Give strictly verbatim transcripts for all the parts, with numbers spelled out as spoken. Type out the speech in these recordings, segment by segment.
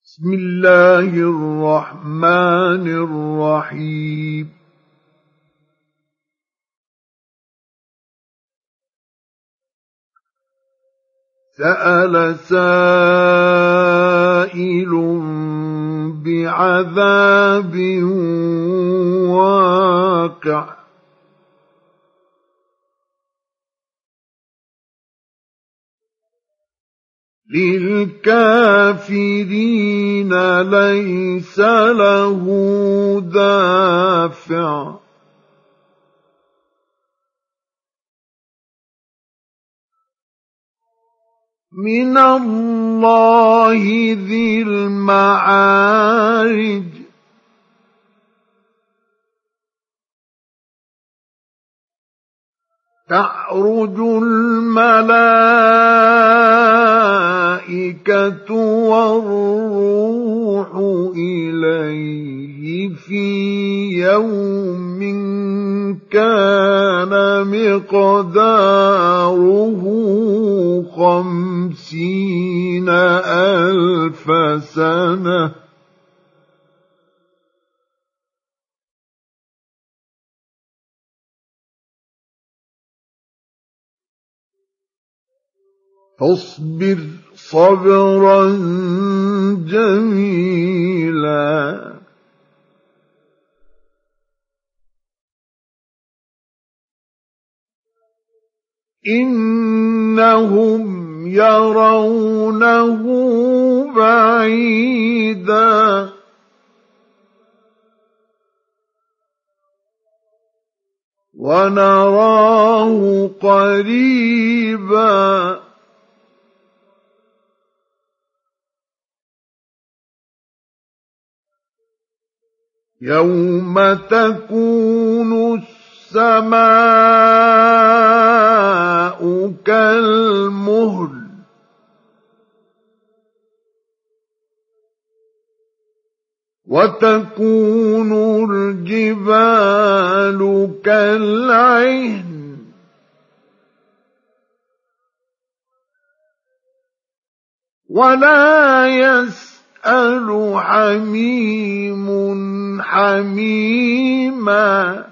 بسم الله الرحمن الرحيم. سأل سائل بعذاب واقع للكافرين ليس له دافع من الله ذي المعارج تعرج الملائكة والروح إليه في يوم كان مقداره خمسين ألف سنة فاصبر صبرا جميلا إنهم يرونه بعيدا ونراه قريبا يوم تكون السماء كالمهل وتكون الجبال كالعهن ولا يسأل حميم حميما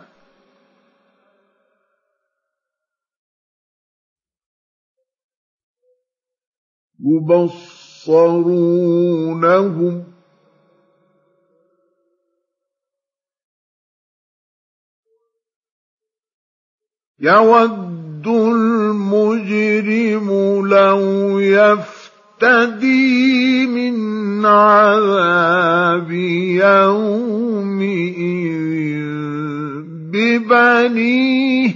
يبصرونهم يود المجرم لو يفتدي من عذاب يومئذ ببنيه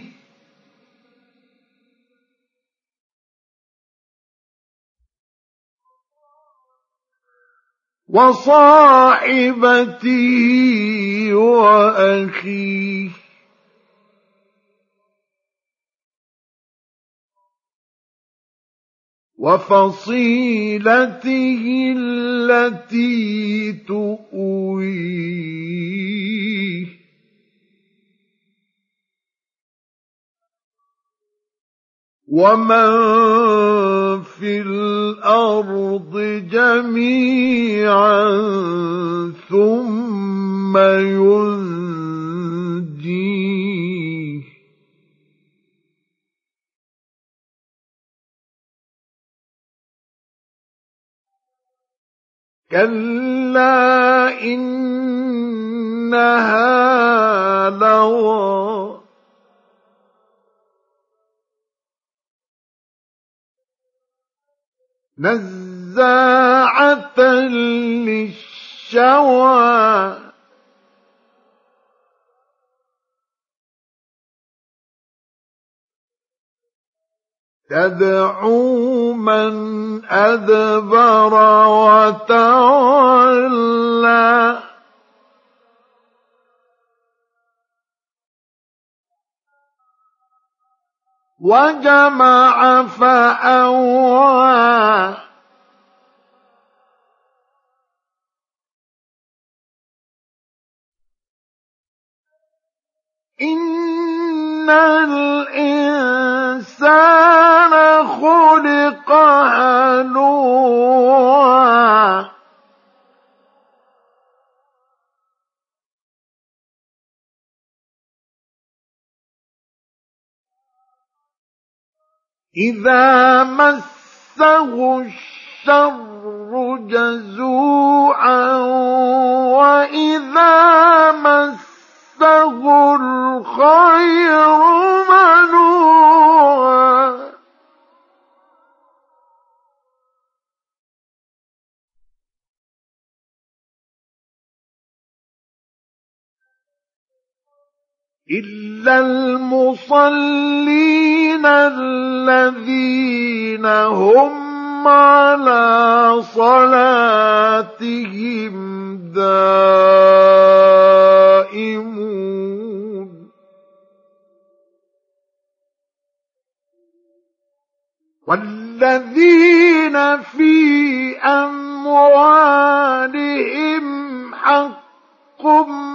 وصاحبته وأخيه وفصيلته التي تؤويه ومن في الأرض جميعا ثم ينجيه كلا إنها لظى نزاعة للشوى تدعو من أدبر وتولى وجمع فأوعى إن الإنسان خلق هلوعا إذا مسه الشر جزوعا وإذا مسه الخير منوعا إلا المصلين الذين هم على صلاتهم دائمون والذين في أموالهم حق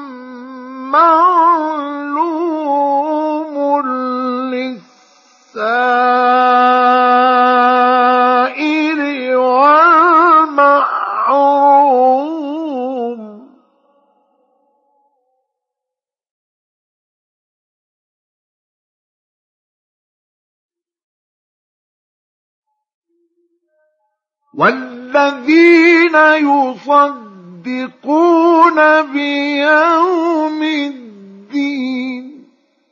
معلوم للسائل والمحروم والذين يصدقون بيوم الدين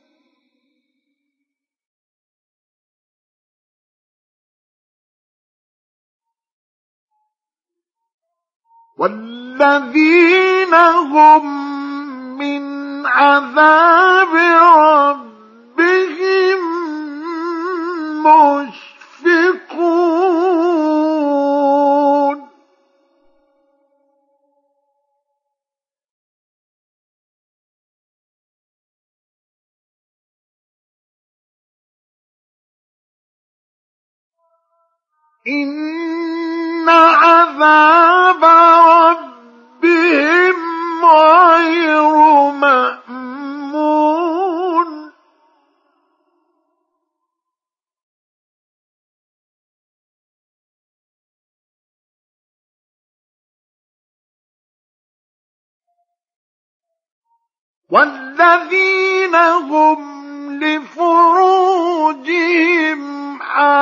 والذين هم من عذاب ربهم مشفقون إن عذاب ربهم غير مأمون والذين هم لفروجهم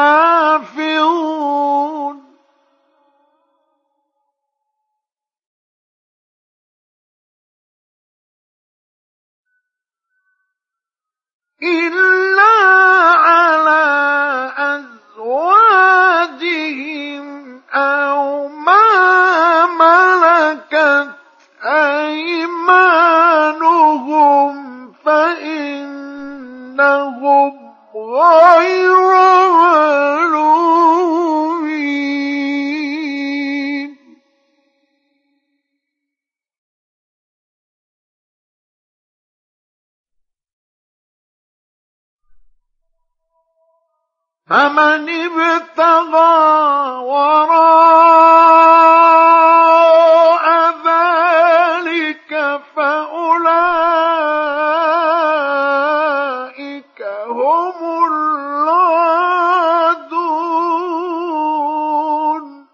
حافظون إلا على أزواجهم أو ما ملكت أيمانهم فإنهم غير ملومين فمن ابتغى وراء ذلك فأولئك هم العادون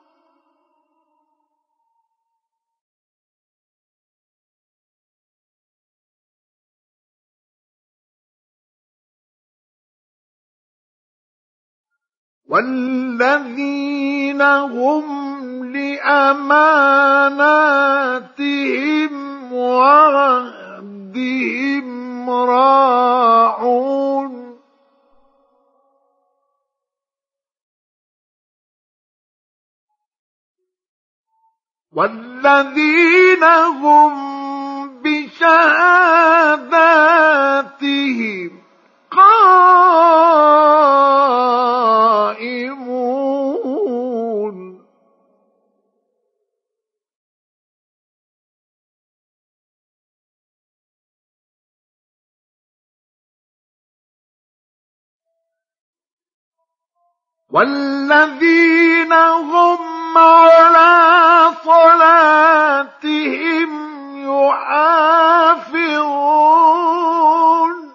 والذين هم لأماناتهم وعهدهم راعون والذين هم بشهاداتهم قائمون والذين هم على صلاتهم يحافظون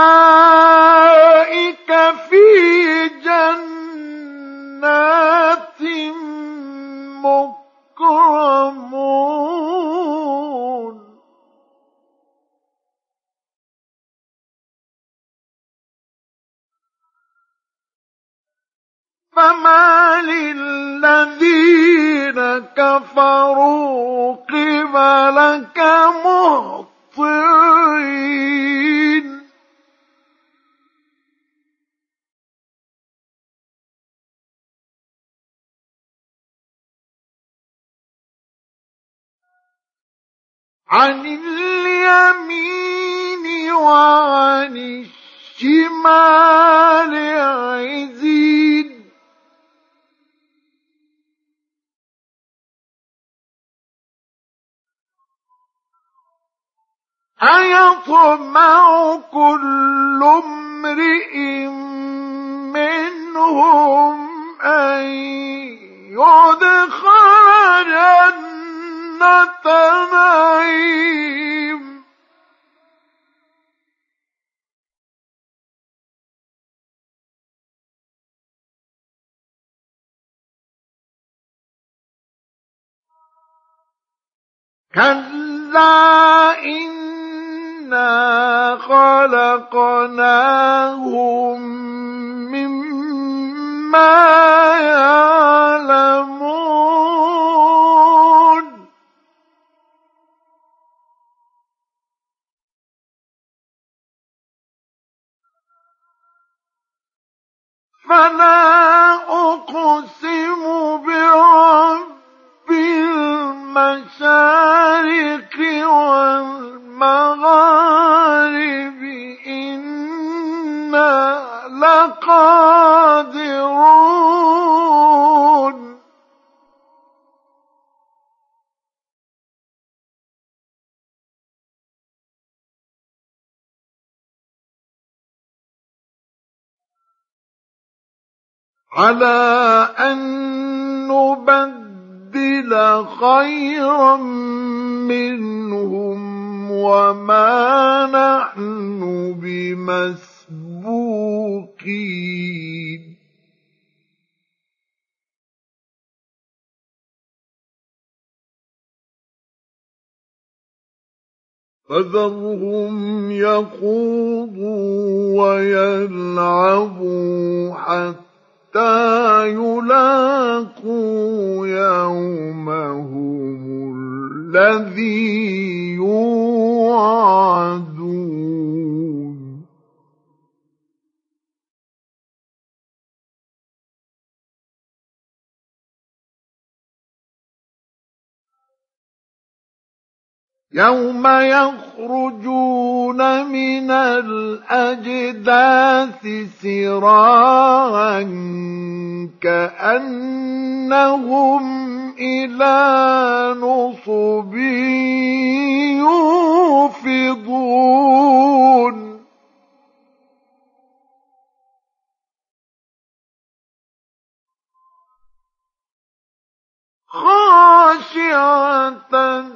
أولئك في جنات كفروا قبلك مهطعين عن اليمين وعن الشمال عزين أيطمع كل امرئ منهم أن يدخل جنة نعيم كلا إنا خلقناهم مما يعلمون فلا أقسم برب المشارق والمغارب إنا لقادرون على أن نبدل خيرا منهم وما نحن بمسبوقين فذرهم يخوضوا ويلعبوا حتى حتى يلاقوا يومهم الذي يوعدون يوم يخرجون من الأجداث سراعا كأنهم إلى نصب يوفضون خاشعة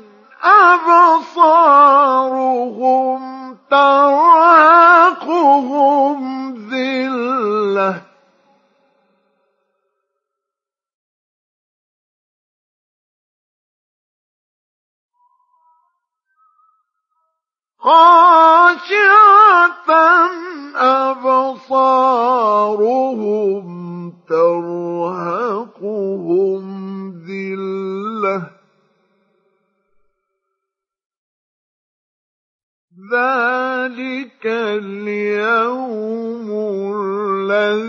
أبصارهم ترهقهم ذلة خاشعة أبصارهم ترهقهم ذلة ذلك اليوم الذي